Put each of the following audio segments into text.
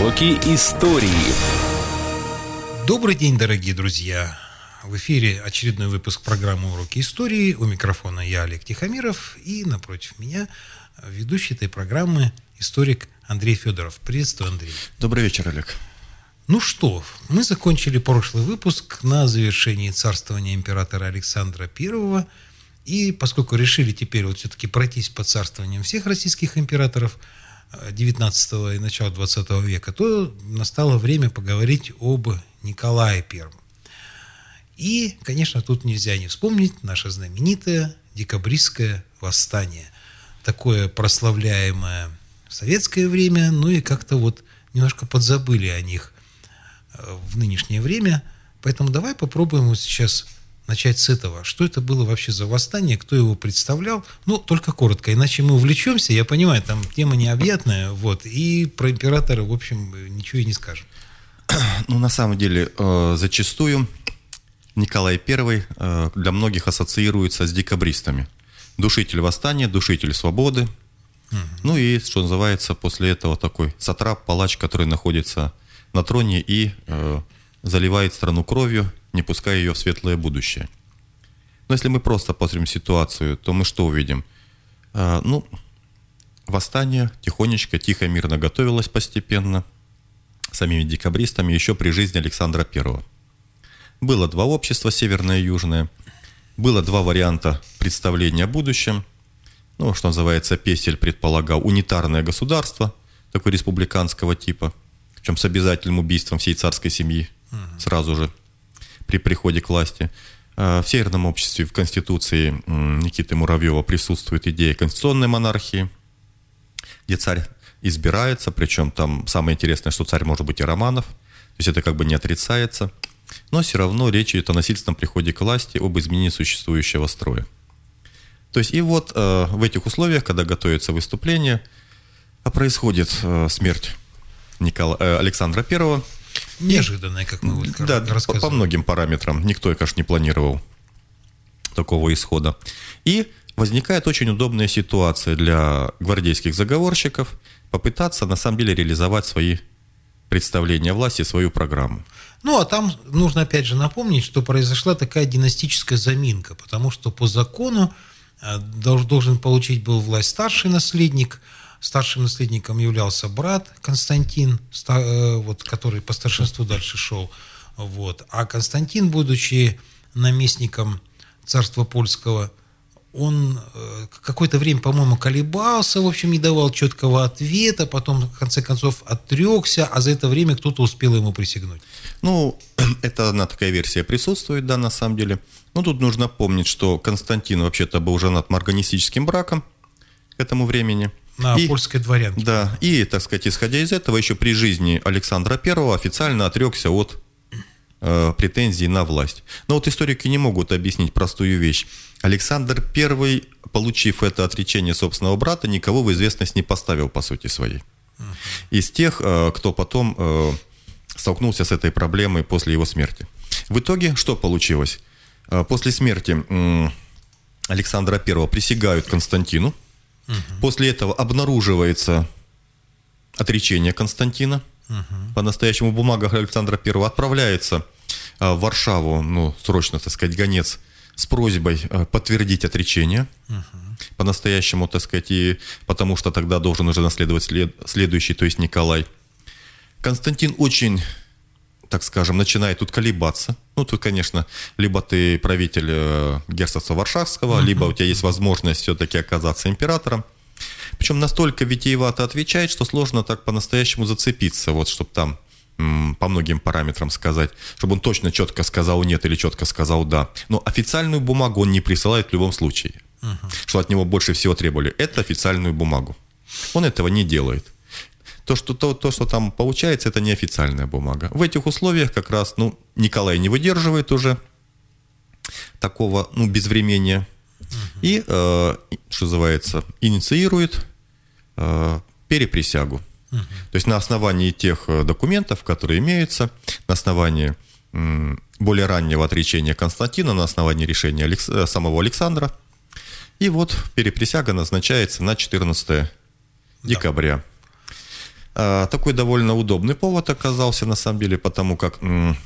Уроки истории. Добрый день, дорогие друзья! В эфире очередной выпуск программы «Уроки истории». У микрофона я, Олег Тихомиров, и напротив меня ведущий этой программы историк Андрей Федоров. Приветствую, Андрей. Добрый вечер, Олег. Ну что, мы закончили прошлый выпуск на завершении царствования императора Александра I. И поскольку решили теперь вот все-таки пройтись по царствованиям всех российских императоров XIX и начала XX века, то настало время поговорить об Николае I. И, конечно, тут нельзя не вспомнить наше знаменитое декабристское восстание. Такое прославляемое в советское время, ну и как-то вот немножко подзабыли о них в нынешнее время. Поэтому давай попробуем вот сейчас начать с этого. Что это было вообще за восстание, кто его представлял? Ну, только коротко, иначе мы увлечемся. Я понимаю, там тема необъятная, вот, и про императора, в общем, ничего и не скажем. Ну, на самом деле, зачастую Николай I для многих ассоциируется с декабристами. Душитель восстания, душитель свободы. Ну и, что называется, после этого такой сатрап, палач, который находится на троне и заливает страну кровью, не пуская ее в светлое будущее. Но если мы просто посмотрим ситуацию, то мы что увидим? Восстание тихонечко, тихо, мирно готовилось постепенно самими декабристами еще при жизни Александра I. Было два общества, северное и южное. Было два варианта представления о будущем. Ну, что называется, Пестель предполагал унитарное государство, такое республиканского типа, причем с обязательным убийством всей царской семьи сразу же при приходе к власти. В северном обществе, в Конституции Никиты Муравьева присутствует идея конституционной монархии, где царь избирается, причем там самое интересное, что царь может быть и Романов, то есть это как бы не отрицается, но все равно речь идет о насильственном приходе к власти, об изменении существующего строя. То есть и вот в этих условиях, когда готовится выступление, происходит смерть Александра I. Неожиданная, как мы вот рассказывали. По многим параметрам. Никто, конечно, не планировал такого исхода. И возникает очень удобная ситуация для гвардейских заговорщиков попытаться, на самом деле, реализовать свои представления о власти, свою программу. Ну, а там нужно, опять же, напомнить, что произошла такая династическая заминка, потому что по закону должен получить был власть старший наследник. Старшим наследником являлся брат Константин, вот, который по старшинству дальше шел. Вот. А Константин, будучи наместником царства польского, он какое-то время, по-моему, колебался, в общем, не давал четкого ответа, потом, в конце концов, отрекся, а за это время кто-то успел ему присягнуть. Ну, это одна такая версия присутствует, да, на самом деле. Но тут нужно помнить, что Константин вообще-то был женат марганистическим браком к этому времени. На польской дворянке. Да, и, так сказать, исходя из этого, еще при жизни Александра I официально отрекся от претензий на власть. Но вот историки не могут объяснить простую вещь. Александр I, получив это отречение собственного брата, никого в известность не поставил по сути своей. Из тех, кто потом столкнулся с этой проблемой после его смерти. В итоге что получилось? После смерти Александра I присягают Константину. После этого обнаруживается отречение Константина. По-настоящему бумага Александра I отправляется в Варшаву, срочно, так сказать, гонец с просьбой подтвердить отречение. По-настоящему, так сказать, и потому что тогда должен уже наследовать следующий, то есть Николай. Константин очень, так скажем, начинает тут колебаться. Тут, конечно, либо ты правитель герцогства Варшавского, либо у тебя есть возможность все-таки оказаться императором. Причем настолько витиевато отвечает, что сложно так по-настоящему зацепиться, вот, чтобы там по многим параметрам сказать, чтобы он точно четко сказал нет или четко сказал да. Но официальную бумагу он не присылает в любом случае. Что от него больше всего требовали, это официальную бумагу. Он этого не делает. То, что там получается, это неофициальная бумага. В этих условиях как раз, Николай не выдерживает уже такого, безвремения. И, что называется, инициирует переприсягу. То есть на основании тех документов, которые имеются, на основании более раннего отречения Константина, на основании решения самого Александра. И вот переприсяга назначается на 14 декабря. Такой довольно удобный повод оказался, на самом деле, потому как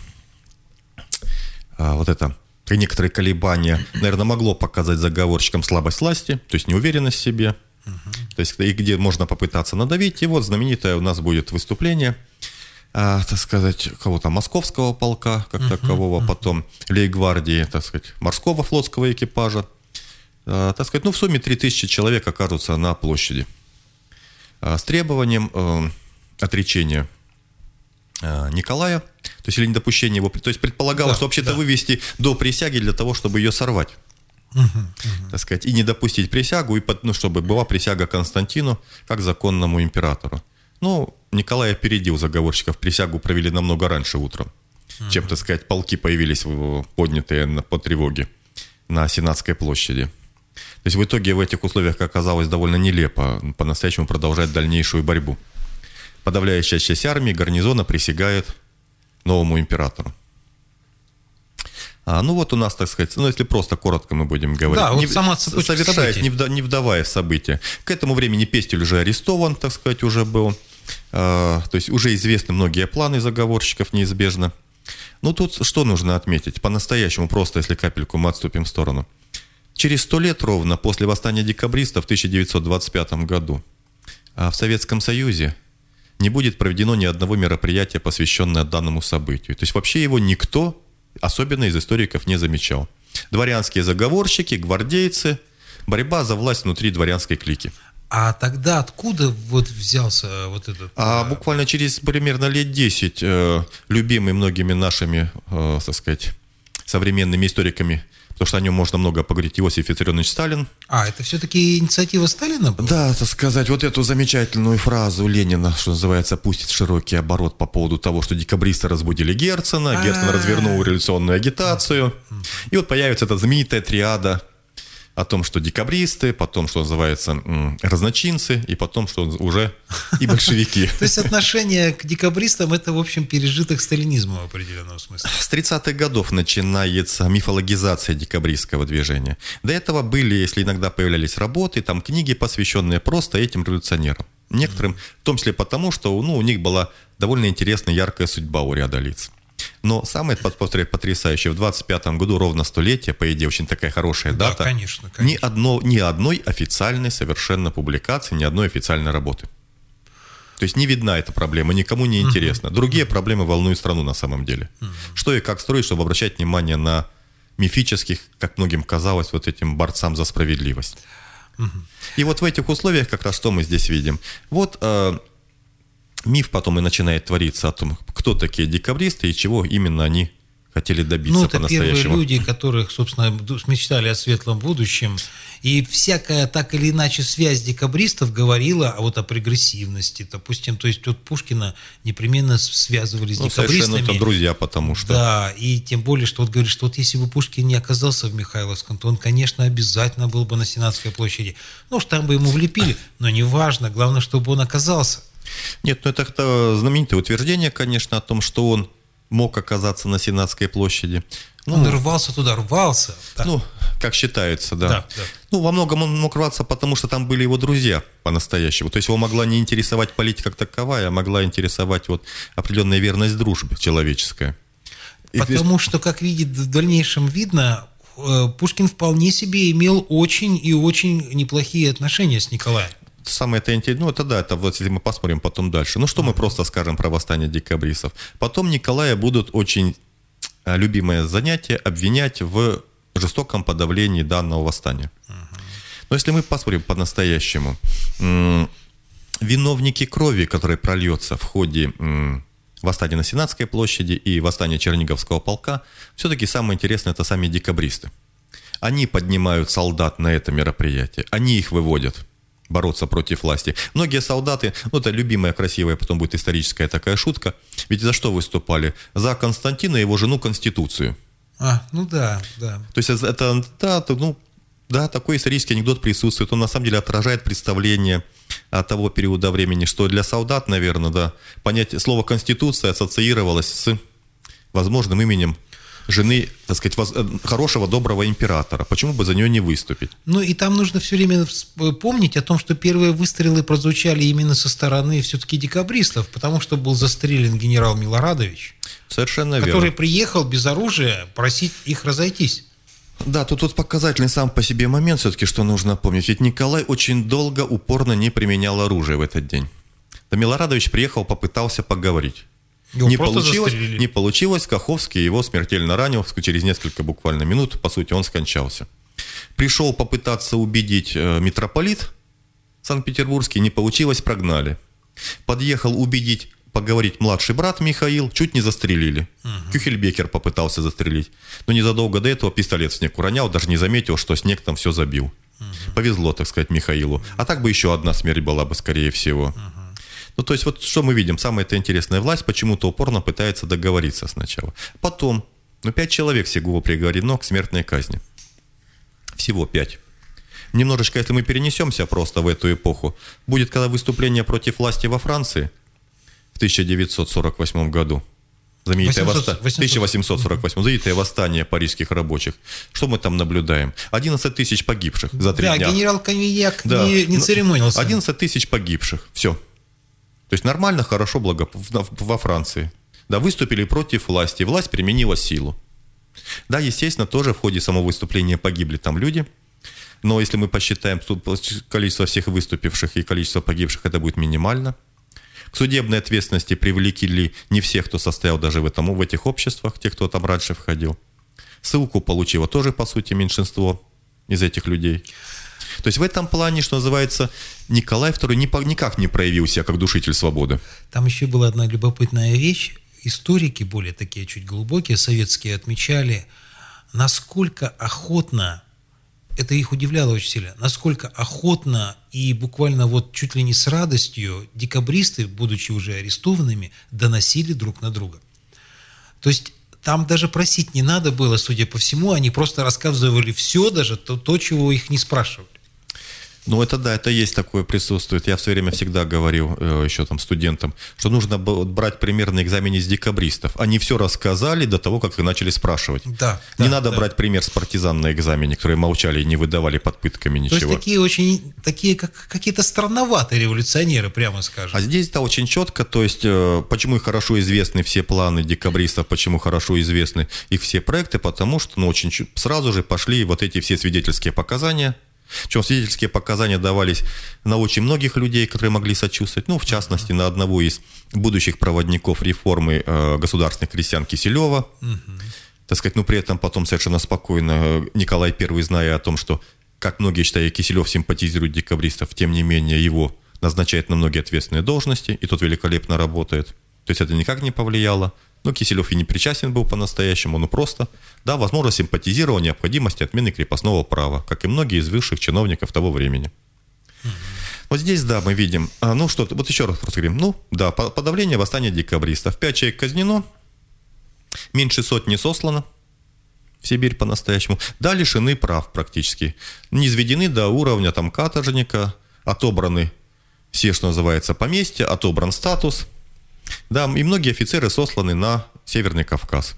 вот это некоторые колебания, наверное, могло показать заговорщикам слабость власти, то есть неуверенность в себе, то есть и где можно попытаться надавить. И вот знаменитое у нас будет выступление, так сказать, кого-то московского полка, как такового, потом лейб-гвардии, так сказать, морского флотского экипажа. Так сказать, в сумме 3000 человек окажутся на площади с требованием отречения Николая, то есть или недопущение его, то есть предполагалось, что вообще-то вывести до присяги для того, чтобы ее сорвать, так сказать, и не допустить присягу, и чтобы была присяга Константину как законному императору. Николай опередил заговорщиков, присягу провели намного раньше утром, чем, так сказать, полки появились поднятые по тревоге на Сенатской площади. То есть в итоге в этих условиях оказалось довольно нелепо по-настоящему продолжать дальнейшую борьбу. Подавляющая часть армии гарнизона присягает новому императору. Вот у нас, так сказать, если просто коротко мы будем говорить, совершаясь, не вдавая в события. К этому времени Пестель уже арестован, так сказать, уже был. То есть уже известны многие планы заговорщиков неизбежно. Тут что нужно отметить? По-настоящему просто, если капельку мы отступим в сторону. Через 100 лет ровно после восстания декабристов в 1925 году в Советском Союзе не будет проведено ни одного мероприятия, посвященное данному событию. То есть вообще его никто, особенно из историков, не замечал. Дворянские заговорщики, гвардейцы, борьба за власть внутри дворянской клики. А тогда откуда взялся этот... Буквально через примерно лет 10 любимый многими нашими, так сказать, современными историками, потому что о нем можно много поговорить, Иосиф Виссарионович Сталин. Это все-таки инициатива Сталина была? Да, так сказать, вот эту замечательную фразу Ленина, что называется, пустит широкий оборот по поводу того, что декабристы разбудили Герцена, Герцен развернул революционную агитацию, и вот появится эта знаменитая триада о том, что декабристы, потом, что называется, разночинцы, и потом, что уже и большевики. То есть отношение к декабристам – это, в общем, пережиток сталинизма в определенном смысле. С 30-х годов начинается мифологизация декабристского движения. До этого были, если иногда появлялись работы, там книги, посвященные просто этим революционерам. Некоторым, в том числе потому, что у них была довольно интересная, яркая судьба у ряда лиц. Но самое потрясающее, в 25-м году ровно столетие, по идее, очень такая хорошая дата. Да, конечно. Ни одной официальной совершенно публикации, ни одной официальной работы. То есть не видна эта проблема, никому не интересна. Другие проблемы волнуют страну на самом деле. Что и как строить, чтобы обращать внимание на мифических, как многим казалось, этим борцам за справедливость. И в этих условиях как раз что мы здесь видим. Миф потом и начинает твориться о том, кто такие декабристы и чего именно они хотели добиться по-настоящему. Это первые люди, которых, собственно, мечтали о светлом будущем. И всякая так или иначе связь декабристов говорила о прогрессивности. Допустим, то есть Пушкина непременно связывали с декабристами. Совершенно это друзья, потому что... Да, и тем более, что говорит, что если бы Пушкин не оказался в Михайловском, то он, конечно, обязательно был бы на Сенатской площади. Что там бы ему влепили, но неважно, главное, чтобы он оказался. Нет, это знаменитое утверждение, конечно, о том, что он мог оказаться на Сенатской площади. Он рвался туда, рвался. Да. Как считается, да. Во многом он мог рваться, потому что там были его друзья по-настоящему. То есть его могла не интересовать политика как таковая, а могла интересовать определенная верность дружбе человеческая. Потому что, как в дальнейшем видно, Пушкин вполне себе имел очень и очень неплохие отношения с Николаем. Самое это интересное, это если мы посмотрим потом дальше. Что мы просто скажем про восстание декабристов? Потом Николая будут очень любимое занятие обвинять в жестоком подавлении данного восстания. Но если мы посмотрим по-настоящему, виновники крови, которые прольется в ходе восстания на Сенатской площади и восстания Черниговского полка, все-таки самое интересное – это сами декабристы. Они поднимают солдат на это мероприятие, они их выводят бороться против власти. Многие солдаты, это любимая, красивая, потом будет историческая такая шутка, ведь за что выступали? За Константина и его жену Конституцию. Да. То есть это, такой исторический анекдот присутствует. Он на самом деле отражает представление того периода времени, что для солдат, наверное, понятие, слово «конституция» ассоциировалось с возможным именем жены, так сказать, хорошего, доброго императора. Почему бы за нее не выступить? Ну и там нужно все время помнить о том, что первые выстрелы прозвучали именно со стороны все-таки декабристов, потому что был застрелен генерал Милорадович, Совершенно верно. который приехал без оружия просить их разойтись. Да, тут вот показательный сам по себе момент все-таки, что нужно помнить. Ведь Николай очень долго, упорно не применял оружие в этот день. Да Милорадович приехал, попытался поговорить. Не получилось, Каховский его смертельно ранил, через несколько буквально минут, по сути, он скончался. Пришел попытаться убедить митрополит Санкт-Петербургский, не получилось, прогнали. Подъехал убедить, поговорить младший брат Михаил, чуть не застрелили. Кюхельбекер попытался застрелить, но незадолго до этого пистолет в снег уронял, даже не заметил, что снег там все забил. Повезло, так сказать, Михаилу. А так бы еще одна смерть была бы, скорее всего. Ну, то есть, вот что мы видим? Самая интересная власть почему-то упорно пытается договориться сначала. Потом, 5 человек всего приговорено к смертной казни. Всего 5. Немножечко, если мы перенесемся просто в эту эпоху, будет когда выступление против власти во Франции в 1948 году. Знаменитое 1848, знаменитое восстание парижских рабочих. Что мы там наблюдаем? 11 тысяч погибших за 3 дня. Да, генерал Коньяк не церемонился. 11 тысяч погибших. Все. То есть нормально, хорошо, во Франции. Да, выступили против власти. Власть применила силу. Да, естественно, тоже в ходе самого выступления погибли там люди. Но если мы посчитаем количество всех выступивших и количество погибших, это будет минимально. К судебной ответственности привлекли не всех, кто состоял даже в этих обществах, те, кто там раньше входил. Ссылку получило тоже, по сути, меньшинство из этих людей. То есть в этом плане, что называется, Николай II никак не проявил себя как душитель свободы. Там еще была одна любопытная вещь. Историки, более такие чуть глубокие, советские, отмечали, насколько охотно, это их удивляло очень сильно, насколько охотно и буквально вот чуть ли не с радостью декабристы, будучи уже арестованными, доносили друг на друга. То есть там даже просить не надо было, судя по всему, они просто рассказывали все, даже то, чего их не спрашивали. Ну, это да, это есть такое, присутствует. Я в свое время всегда говорил еще там студентам, что нужно брать пример на экзамене с декабристов. Они все рассказали до того, как их начали спрашивать. Не надо брать пример с партизан на экзамене, которые молчали и не выдавали под пытками ничего. То есть такие как какие-то странноватые революционеры, прямо скажем. А здесь-то очень четко, то есть почему и хорошо известны все планы декабристов, почему хорошо известны их все проекты, потому что очень сразу же пошли вот эти все свидетельские показания. Причем свидетельские показания давались на очень многих людей, которые могли сочувствовать. В частности, на одного из будущих проводников реформы государственных крестьян Киселева. Так сказать, при этом потом совершенно спокойно Николай I, зная о том, что, как многие считают, Киселев симпатизирует декабристов, тем не менее его назначает на многие ответственные должности, и тот великолепно работает. То есть это никак не повлияло. Но Киселев и не причастен был по-настоящему, просто, да, возможно, симпатизировал необходимости отмены крепостного права, как и многие из высших чиновников того времени. Вот здесь, да, мы видим, вот еще раз просто говорим, подавление восстания декабристов. 5 человек казнено, меньше сотни сослано в Сибирь по-настоящему, да, лишены прав практически, низведены до уровня каторжника, отобраны все, что называется, поместья, отобран статус. Да, и многие офицеры сосланы на Северный Кавказ.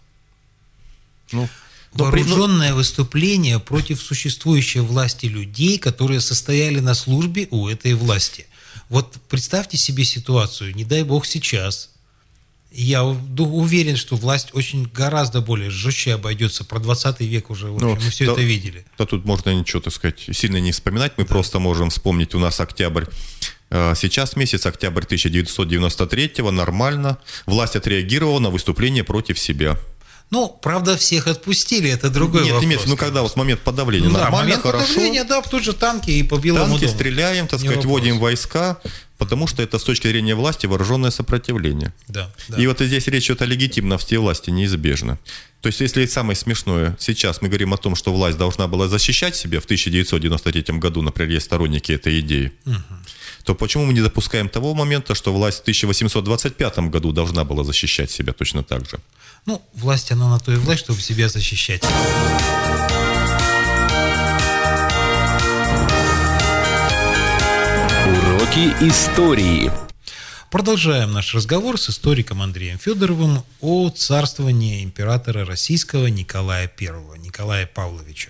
Вооруженное выступление против существующей власти людей, которые состояли на службе у этой власти. Вот представьте себе ситуацию, не дай бог сейчас. Я уверен, что власть очень гораздо более жестче обойдется. Про 20 век уже мы все это видели. Да, тут можно ничего, так сказать, сильно не вспоминать. Мы просто можем вспомнить, у нас октябрь. Сейчас месяц, октябрь 1993-го, нормально. Власть отреагировала на выступление против себя. Правда, всех отпустили, это другой вопрос. Нет, когда вот момент подавления, нормально, момент хорошо. Подавления, да, тут же танки и по Белому дому. Стреляем, так сказать, вводим войска, потому что это с точки зрения власти вооруженное сопротивление. Да. И вот здесь речь идет о легитимности власти, неизбежно. То есть, если самое смешное, сейчас мы говорим о том, что власть должна была защищать себя в 1993 году, например, есть сторонники этой идеи, то почему мы не допускаем того момента, что власть в 1825 году должна была защищать себя точно так же? Власть, она на то и власть, чтобы себя защищать. Уроки истории. Продолжаем наш разговор с историком Андреем Федоровым о царствовании императора российского Николая I, Николая Павловича.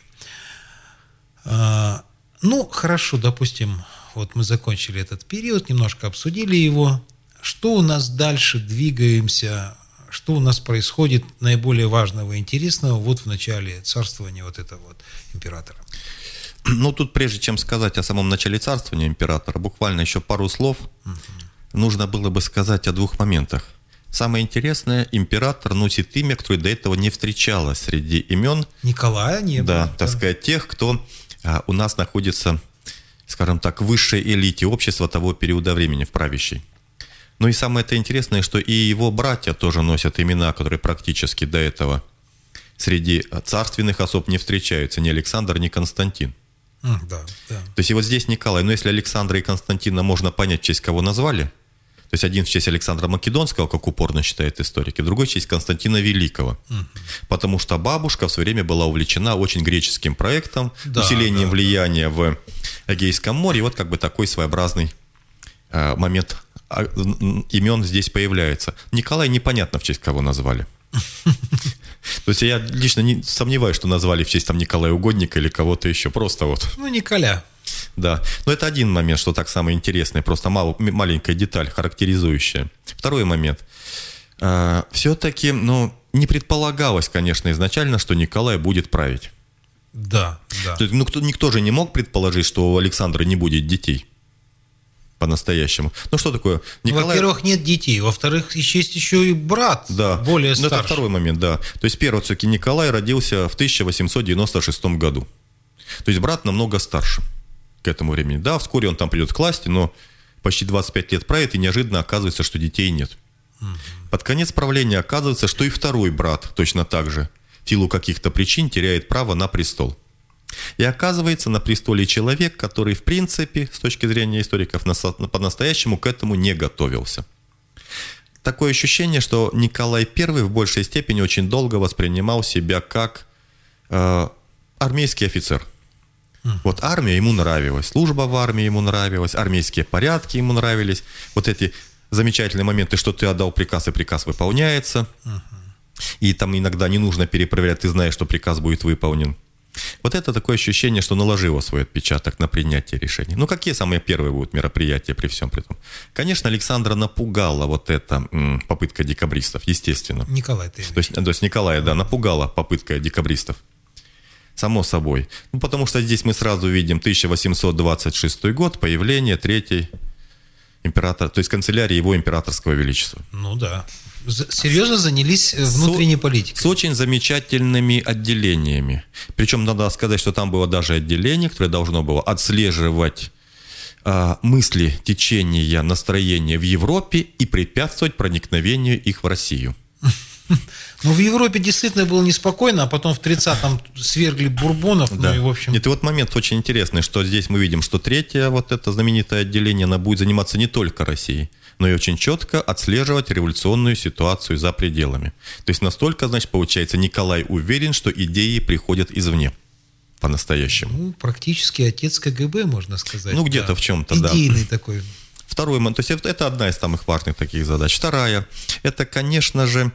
Ну, хорошо, допустим, вот мы закончили этот период, немножко обсудили его. Что у нас дальше, двигаемся, что у нас происходит наиболее важного и интересного вот в начале царствования вот этого вот императора? Ну, тут прежде чем сказать о самом начале царствования императора, буквально еще пару слов. Нужно было бы сказать о двух моментах. Самое интересное, император носит имя, которое до этого не встречалось среди имен. Николая не было. Да, так сказать, тех, кто у нас находится, скажем так, в высшей элите общества того периода времени, в правящей. Ну и самое это интересное, что и его братья тоже носят имена, которые практически до этого среди царственных особ не встречаются, ни Александр, ни Константин. Да, да. То есть и вот здесь Николай, но если Александра и Константина можно понять, в честь кого назвали, то есть один в честь Александра Македонского, как упорно считают историки, другой в честь Константина Великого. Потому что бабушка в свое время была увлечена очень греческим проектом, усилением влияния в Эгейском море. И вот как бы такой своеобразный момент имен здесь появляется. Николай непонятно, в честь кого назвали. То есть я лично не сомневаюсь, что назвали в честь там Николая Угодника или кого-то еще. Просто вот. Ну, Николя. Да. Но это один момент, что так самое интересное. Просто маленькая деталь, характеризующая. Второй момент. Все-таки, не предполагалось, конечно, изначально, что Николай будет править. Да, да. То есть, никто же не мог предположить, что у Александра не будет детей. По-настоящему. Ну, что такое? Николай... Во-первых, нет детей. Во-вторых, есть еще и брат, более старший. Это второй момент, да. То есть, первый все-таки Николай родился в 1896 году. То есть, брат намного старше к этому времени. Да, вскоре он там придет к власти, но почти 25 лет правит, и неожиданно оказывается, что детей нет. Под конец правления оказывается, что и второй брат точно так же, в силу каких-то причин, теряет право на престол. И оказывается на престоле человек, который, в принципе, с точки зрения историков, по-настоящему к этому не готовился. Такое ощущение, что Николай I в большей степени очень долго воспринимал себя как армейский офицер. Вот армия ему нравилась, служба в армии ему нравилась, армейские порядки ему нравились. Вот эти замечательные моменты, что ты отдал приказ, и приказ выполняется. И там иногда не нужно перепроверять, ты знаешь, что приказ будет выполнен. Вот это такое ощущение, что наложило свой отпечаток на принятие решений. Ну, какие самые первые будут мероприятия при всем при том? Конечно, Александра напугала вот эта попытка декабристов, естественно. Николай, ты то есть Николая, да, напугала попытка декабристов. Само собой. Ну, потому что здесь мы сразу видим 1826 год, появление третьей императора, то есть канцелярии его императорского величества. Ну да. Серьезно занялись внутренней политикой. С очень замечательными отделениями. Причем надо сказать, что там было даже отделение, которое должно было отслеживать мысли, течения, настроения в Европе и препятствовать проникновению их в Россию. Ну, в Европе действительно было неспокойно, а потом в 30-м свергли Бурбонов. Да. Ну, и, в общем... Нет, и вот момент очень интересный, что здесь мы видим, что третье вот это знаменитое отделение, оно будет заниматься не только Россией, но и очень четко отслеживать революционную ситуацию за пределами. То есть настолько, значит, получается, Николай уверен, что идеи приходят извне. По-настоящему. Ну, практически отец КГБ, можно сказать. Ну, где-то в чем-то, да. Идейный такой. Второй момент, то есть это одна из самых важных таких задач. Вторая, это, конечно же,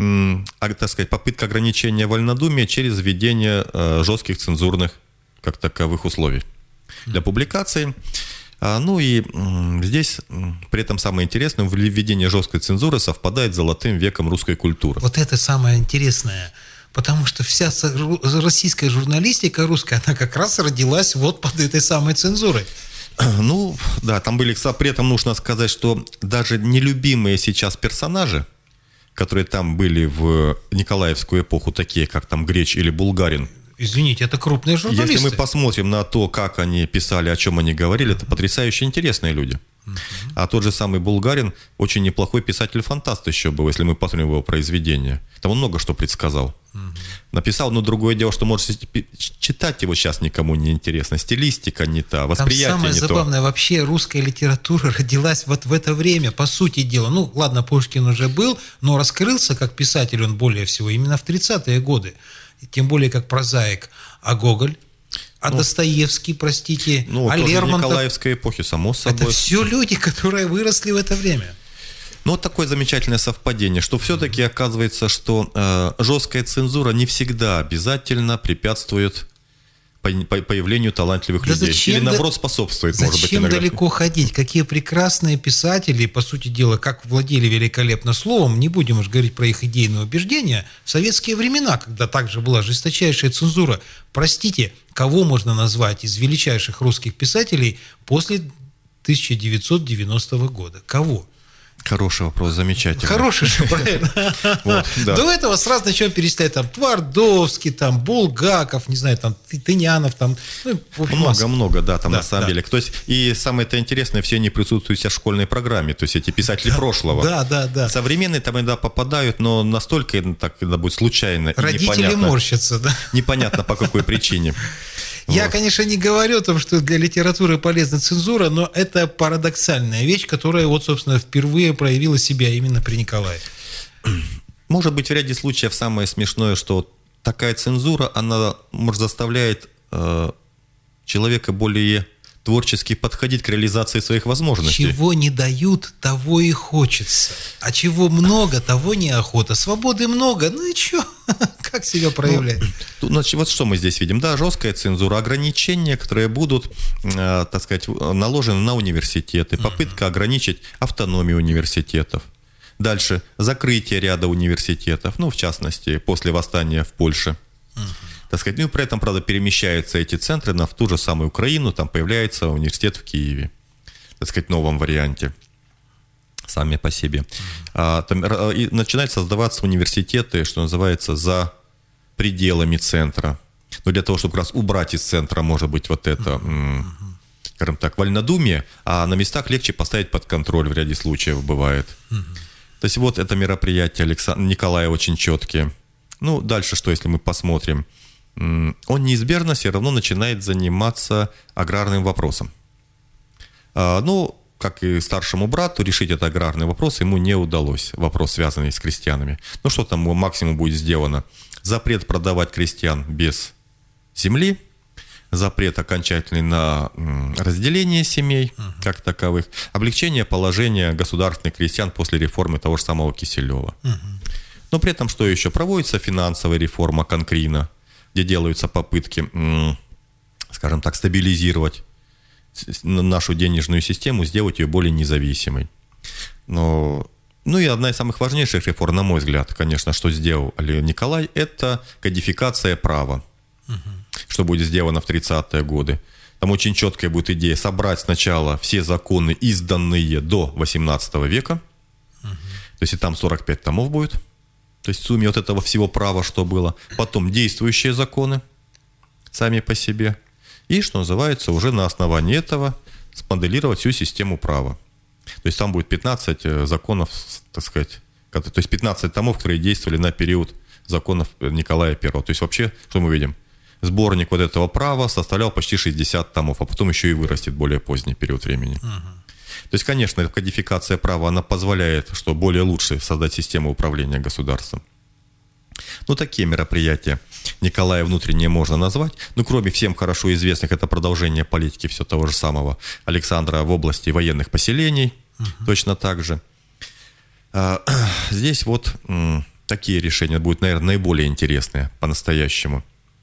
так сказать, попытка ограничения вольнодумия через введение жестких цензурных, как таковых, условий для публикации. Ну и здесь при этом самое интересное, введение жесткой цензуры совпадает с золотым веком русской культуры. Вот это самое интересное. Потому что вся российская журналистика русская, она как раз родилась вот под этой самой цензурой. Ну, да, там были, при этом нужно сказать, что даже нелюбимые сейчас персонажи, которые там были в Николаевскую эпоху, такие как там Греч или Булгарин. Извините, это крупные журналисты. Если мы посмотрим на то, как они писали, о чем они говорили, это потрясающе интересные люди. А тот же самый Булгарин очень неплохой писатель-фантаст еще был, если мы посмотрим его произведения. Там он много что предсказал. Написал, но другое дело, что, может, читать его сейчас никому не интересно. Стилистика не та, восприятие не то. Там самое забавное, вообще русская литература родилась вот в это время, по сути дела. Ну, ладно, Пушкин уже был, но раскрылся как писатель он более всего именно в 30-е годы. Тем более как прозаик. А Гоголь? А Достоевский, простите, а Лермонтов? Николаевской эпохи, само собой. Это все люди, которые выросли в это время. Ну, вот такое замечательное совпадение, что все-таки оказывается, что жесткая цензура не всегда обязательно препятствует появлению талантливых людей. Или, наоборот, способствует, может быть, зачем иногда. далеко ходить? Какие прекрасные писатели, по сути дела, как владели великолепно словом, не будем уж говорить про их идейные убеждения, в советские времена, когда также была жесточайшая цензура. Простите, кого можно назвать из величайших русских писателей после 1990 года? Кого? Хороший вопрос, замечательный. Хороший же, правильно. До этого сразу начнем перечислять, там, Твардовский, там, Булгаков, не знаю, там, Тынянов, там, много, да, там на самом деле. То есть, и самое-то интересное, все они присутствуют в школьной программе, то есть эти писатели прошлого. Да. Современные там иногда попадают, но настолько так иногда будет случайно и непонятно. Родители морщатся, да. Непонятно по какой причине. Я, конечно, не говорю о том, что для литературы полезна цензура, но это парадоксальная вещь, которая, вот, собственно, впервые проявила себя именно при Николае. Может быть, в ряде случаев самое смешное, что такая цензура, она, может, заставляет человека более творчески подходить к реализации своих возможностей. Чего не дают, того и хочется. А чего много, того неохота. Свободы много, ну и что? Как себя проявлять? Вот что мы здесь видим. Да, жесткая цензура, ограничения, которые будут, так сказать, наложены на университеты, попытка ограничить автономию университетов. Дальше, закрытие ряда университетов, ну, в частности, после восстания в Польше. Так сказать, ну и при этом, правда, перемещаются эти центры в ту же самую Украину, там появляется университет в Киеве, так сказать, в новом варианте, сами по себе. И начинают создаваться университеты, что называется, за пределами центра. Но для того, чтобы как раз убрать из центра, может быть, вот это, скажем так, вольнодумие, а на местах легче поставить под контроль в ряде случаев бывает. То есть вот это мероприятие Николая очень четкие. Ну, дальше что, если мы посмотрим? Он неизбежно все равно начинает заниматься аграрным вопросом. Ну, как и старшему брату, решить этот аграрный вопрос ему не удалось. Вопрос, связанный с крестьянами. Ну, что там максимум будет сделано? Запрет продавать крестьян без земли, запрет окончательный на разделение семей как таковых, облегчение положения государственных крестьян после реформы того же самого Киселева. Но при этом что еще? Проводится финансовая реформа Конкрина, где делаются попытки, скажем так, стабилизировать нашу денежную систему, сделать ее более независимой. Ну и одна из самых важнейших реформ, на мой взгляд, конечно, что сделал Николай, это кодификация права, что будет сделано в 30-е годы. Там очень четкая будет идея собрать сначала все законы, изданные до 18 века, то есть и там 45 томов будет. То есть в сумме вот этого всего права, что было. Потом действующие законы сами по себе. И, что называется, уже на основании этого смоделировать всю систему права. То есть там будет 15 законов, так сказать, то есть 15 томов, которые действовали на период законов Николая I. То есть вообще, что мы видим? Сборник вот этого права составлял почти 60 томов, а потом еще и вырастет более поздний период времени. То есть, конечно, кодификация права, она позволяет, что более лучше создать систему управления государством. Ну, такие мероприятия Николая внутренние можно назвать. Ну, кроме всем хорошо известных, это продолжение политики все того же самого Александра в области военных поселений, точно так же. Здесь вот такие решения будут, наверное, наиболее интересные по-настоящему.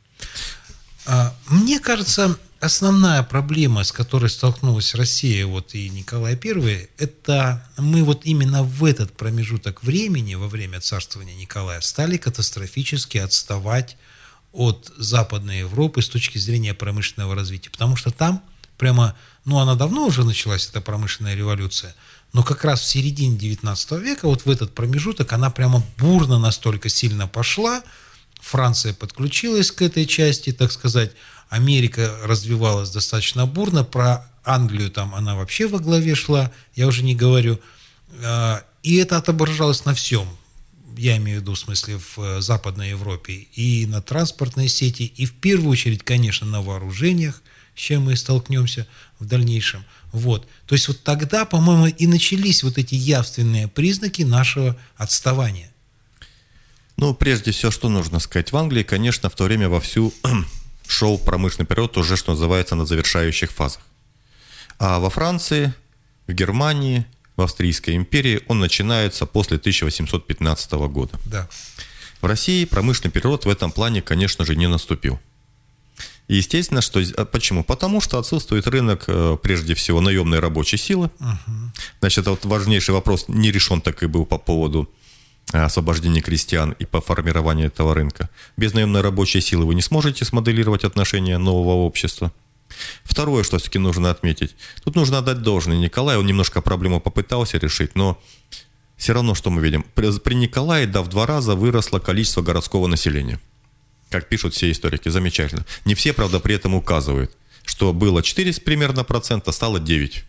Мне кажется, основная проблема, с которой столкнулась Россия вот и Николай I, это мы вот именно в этот промежуток времени, во время царствования Николая, стали катастрофически отставать от Западной Европы с точки зрения промышленного развития. Потому что там прямо, она давно уже началась, эта промышленная революция, но как раз в середине 19 века, вот в этот промежуток, она прямо бурно настолько сильно пошла. Франция подключилась к этой части, так сказать, Америка развивалась достаточно бурно, про Англию там она вообще во главе шла, я уже не говорю, и это отображалось на всем, я имею в виду, в смысле, в Западной Европе, и на транспортной сети, и в первую очередь, конечно, на вооружениях, с чем мы столкнемся в дальнейшем. Вот. То есть вот тогда, по-моему, и начались вот эти явственные признаки нашего отставания. Ну, прежде всего, что нужно сказать, в Англии, конечно, в то время вовсю шел промышленный период уже, что называется, на завершающих фазах. А во Франции, в Германии, в Австрийской империи, он начинается после 1815 года. Да. В России промышленный переворот в этом плане, конечно же, не наступил. И естественно, что... Почему? Потому что отсутствует рынок, прежде всего, наемной рабочей силы. Значит, вот важнейший вопрос не решен так и был по поводу освобождения крестьян и по формированию этого рынка. Без наемной рабочей силы вы не сможете смоделировать отношения нового общества. Второе, что все-таки нужно отметить. Тут нужно отдать должное Николаю. Он немножко проблему попытался решить, но все равно, что мы видим. При Николае, да, в 2 раза выросло количество городского населения. Как пишут все историки. Замечательно. Не все, правда, при этом указывают, что было 4 примерно процента, стало 9.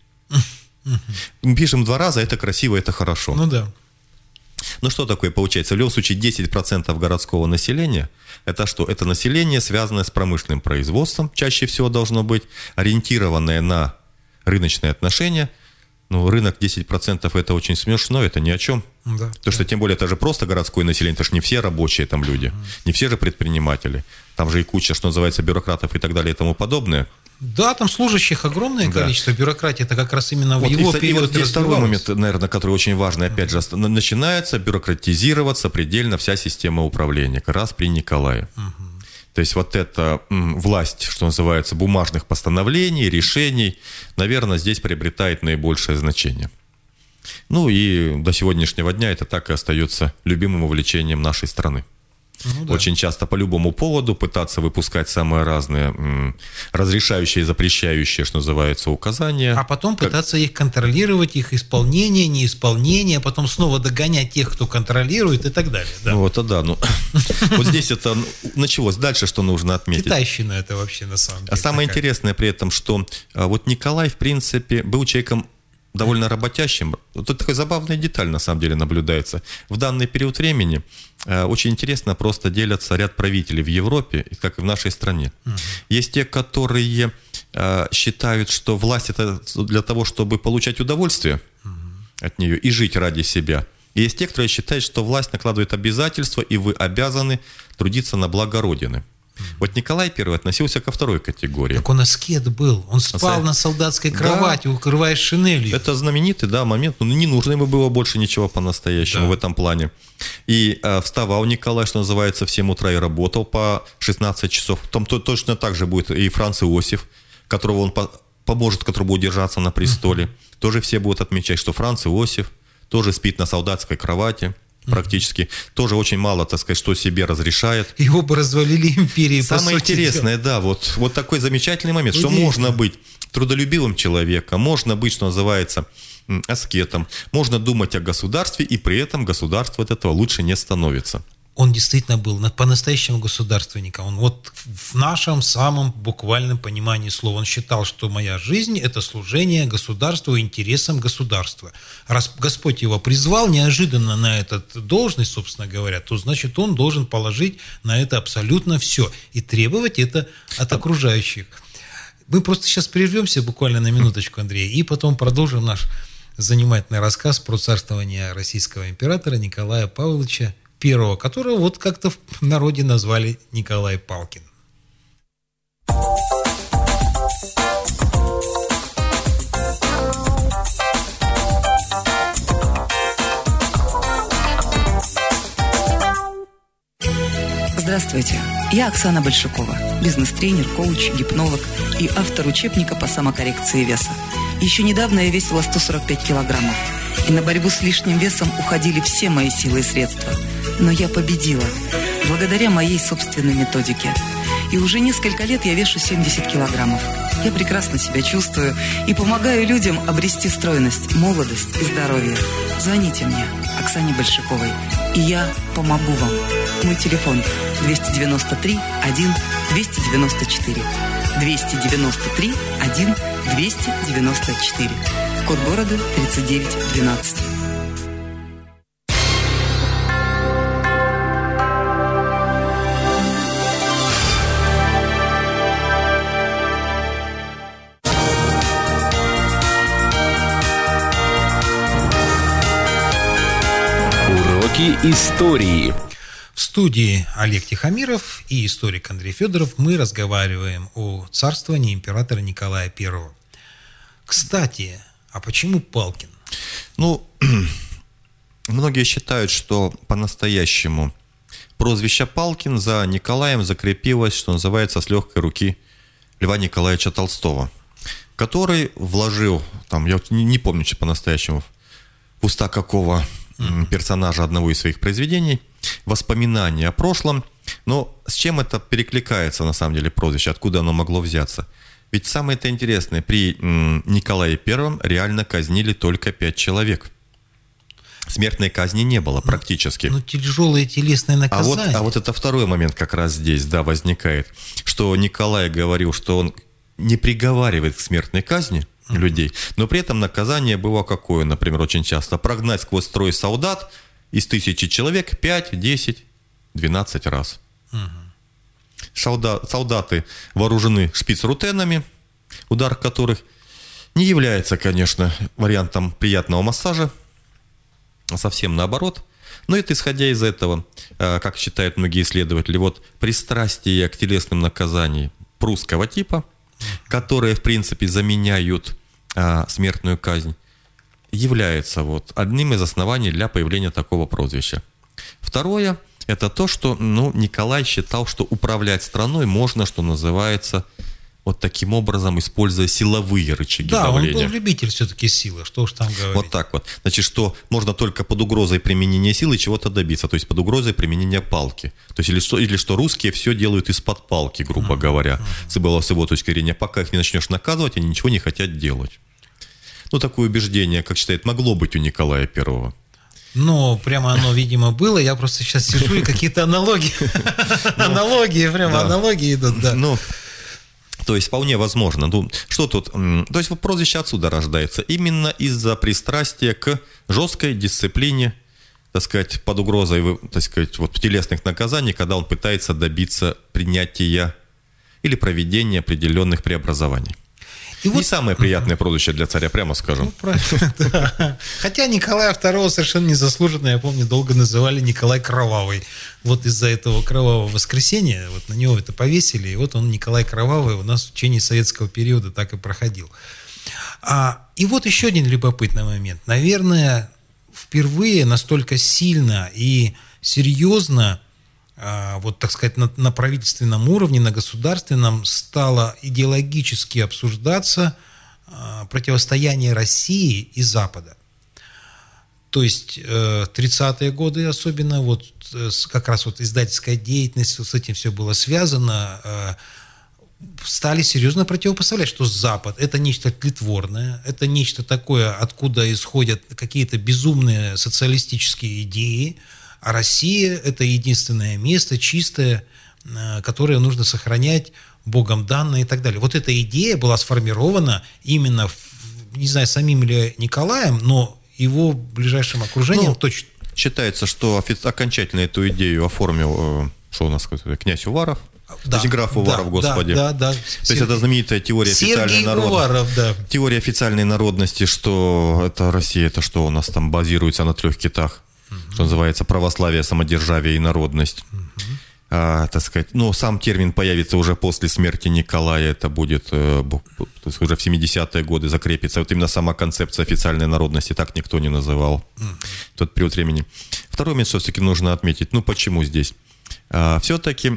Пишем 2 раза, это красиво, это хорошо. Ну да. Ну что такое получается? В любом случае 10% городского населения – это что? Это население, связанное с промышленным производством, чаще всего должно быть, ориентированное на рыночные отношения. Ну, рынок 10% – это очень смешно, это ни о чем. Да, Потому что, тем более, это же просто городское население, это же не все рабочие там люди, не все же предприниматели. Там же и куча, что называется, бюрократов и так далее и тому подобное. Да, там служащих огромное количество, бюрократии, это как раз именно в Вот, его и период вот здесь второй развивалось. момент, наверное, который очень важный, опять же, начинается бюрократизироваться предельно вся система управления, как раз при Николае. То есть вот эта власть, что называется, бумажных постановлений, решений, наверное, здесь приобретает наибольшее значение. Ну и до сегодняшнего дня это так и остается любимым увлечением нашей страны. Ну, да. Очень часто по любому поводу пытаться выпускать самые разные разрешающие и запрещающие, что называется, указания. А потом пытаться их контролировать, их исполнение, неисполнение, а потом снова догонять тех, кто контролирует и так далее. Да. Ну, это да. Ну, вот здесь это началось. Дальше что нужно отметить? Китайщина это вообще на самом деле. А самое такая. интересное при этом, что вот Николай, в принципе, был человеком довольно работящим. Вот это такая забавная деталь, на самом деле, наблюдается. В данный период времени очень интересно просто делятся ряд правителей в Европе, как и в нашей стране. Есть те, которые считают, что власть это для того, чтобы получать удовольствие от нее и жить ради себя. И есть те, которые считают, что власть накладывает обязательства, и вы обязаны трудиться на благо Родины. Вот Николай I относился ко второй категории. Так он аскет был. Он спал на солдатской кровати, укрываясь шинелью. Это знаменитый, да, момент. Ну, не нужно ему было больше ничего по-настоящему в этом плане. И вставал Николай, что называется, в 7 утра и работал по 16 часов. Там точно так же будет и Франц Иосиф, которого он поможет, который будет держаться на престоле. Тоже все будут отмечать, что Франц Иосиф тоже спит на солдатской кровати. Практически. Тоже очень мало, так сказать, что себе разрешает. Его бы развалили империи, Самое интересное, да, вот такой замечательный момент, что можно быть трудолюбивым человеком, можно быть, что называется, аскетом, можно думать о государстве, и при этом государство от этого лучше не становится. Он действительно был по-настоящему государственником. Он вот в нашем самом буквальном понимании слова. Он считал, что моя жизнь – это служение государству и интересам государства. Раз Господь его призвал неожиданно на эту должность, собственно говоря, то значит, он должен положить на это абсолютно все и требовать это от окружающих. Мы просто сейчас прервемся буквально на минуточку, Андрей, и потом продолжим наш занимательный рассказ про царствование российского императора Николая Павловича I, которого вот как-то в народе назвали Николай Палкин. Здравствуйте, я Оксана Большакова, бизнес-тренер, коуч, гипнолог и автор учебника по самокоррекции веса. Еще недавно я весила 145 килограммов, и на борьбу с лишним весом уходили все мои силы и средства. Но я победила, благодаря моей собственной методике. И уже несколько лет я вешу 70 килограммов. Я прекрасно себя чувствую и помогаю людям обрести стройность, молодость и здоровье. Звоните мне, Оксане Большаковой, и я помогу вам. Мой телефон 293 1 294. 293 1 294. Код города 3912. Уроки истории. В студии Олег Тихомиров и историк Андрей Федоров мы разговариваем о царствовании императора Николая I. Кстати, а почему Палкин? Ну, многие считают, что по-настоящему прозвище Палкин за Николаем закрепилось, что называется, с легкой руки Льва Николаевича Толстого, который вложил, там, я не помню по-настоящему, в уста какого персонажа одного из своих произведений, воспоминания о прошлом. Но с чем это перекликается, на самом деле, прозвище? Откуда оно могло взяться? Ведь самое-то интересное, при Николае I реально казнили только 5 человек. Смертной казни не было практически. Ну, тяжелое телесное наказание. А вот это второй момент как раз здесь, да, возникает, что Николай говорил, что он не приговаривает к смертной казни людей, но при этом наказание было какое, например, очень часто: прогнать сквозь строй солдат из 1000 человек 5, 10, 12 раз. Солдаты вооружены шпицрутенами, удар которых не является, конечно, вариантом приятного массажа, а совсем наоборот. Но это исходя из этого, как считают многие исследователи, вот пристрастие к телесным наказаниям прусского типа, которые, в принципе, заменяют смертную казнь, является вот одним из оснований для появления такого прозвища. Второе – это то, что Николай считал, что управлять страной можно, что называется, вот таким образом, используя силовые рычаги давления. Да, он был любитель все-таки силы, что уж там говорить. Вот так вот. Значит, что можно только под угрозой применения силы чего-то добиться, то есть под угрозой применения палки. То есть или что русские все делают из-под палки, грубо говоря, с его точки зрения. Пока их не начнешь наказывать, они ничего не хотят делать. Ну, такое убеждение, как считает, могло быть у Николая I. Ну, прямо оно, видимо, было. Я просто сейчас сижу, и какие-то аналогии. Аналогии идут, да. Ну, то есть вполне возможно. Ну, что тут? То есть прозвище отсюда рождается. Именно из-за пристрастия к жесткой дисциплине, так сказать, под угрозой, так сказать, вот телесных наказаний, когда он пытается добиться принятия или проведения определенных преобразований. И не вот самое приятное прозвище для царя, прямо скажем. Ну, правильно, да. Хотя Николая II совершенно незаслуженно, я помню, долго называли Николай Кровавый. Вот из-за этого кровавого воскресенья, вот на него это повесили, и вот он, Николай Кровавый, у нас в течение советского периода так и проходил. И вот еще один любопытный момент. Наверное, впервые настолько сильно и серьезно, вот, так сказать, на правительственном уровне, на государственном стало идеологически обсуждаться противостояние России и Запада. То есть 30-е годы особенно, вот как раз вот издательская деятельность, вот с этим все было связано, стали серьезно противопоставлять, что Запад – это нечто тлетворное, это нечто такое, откуда исходят какие-то безумные социалистические идеи, а Россия – это единственное место чистое, которое нужно сохранять, Богом данное и так далее. Вот эта идея была сформирована именно, не знаю, самим ли Николаем, но его ближайшим окружением точно. Считается, что окончательно эту идею оформил, что у нас, князь Уваров. Да, то есть граф Уваров, господи. Да. То есть это знаменитая теория официальной народности. Теория официальной народности, что это Россия, это что у нас там базируется на 3 китах. Что называется православие, самодержавие и народность. Так сказать, сам термин появится уже после смерти Николая, это будет то есть уже в 70-е годы закрепится. Вот именно сама концепция официальной народности так никто не называл в тот период времени. Второй момент, что все-таки нужно отметить, почему здесь? Все-таки,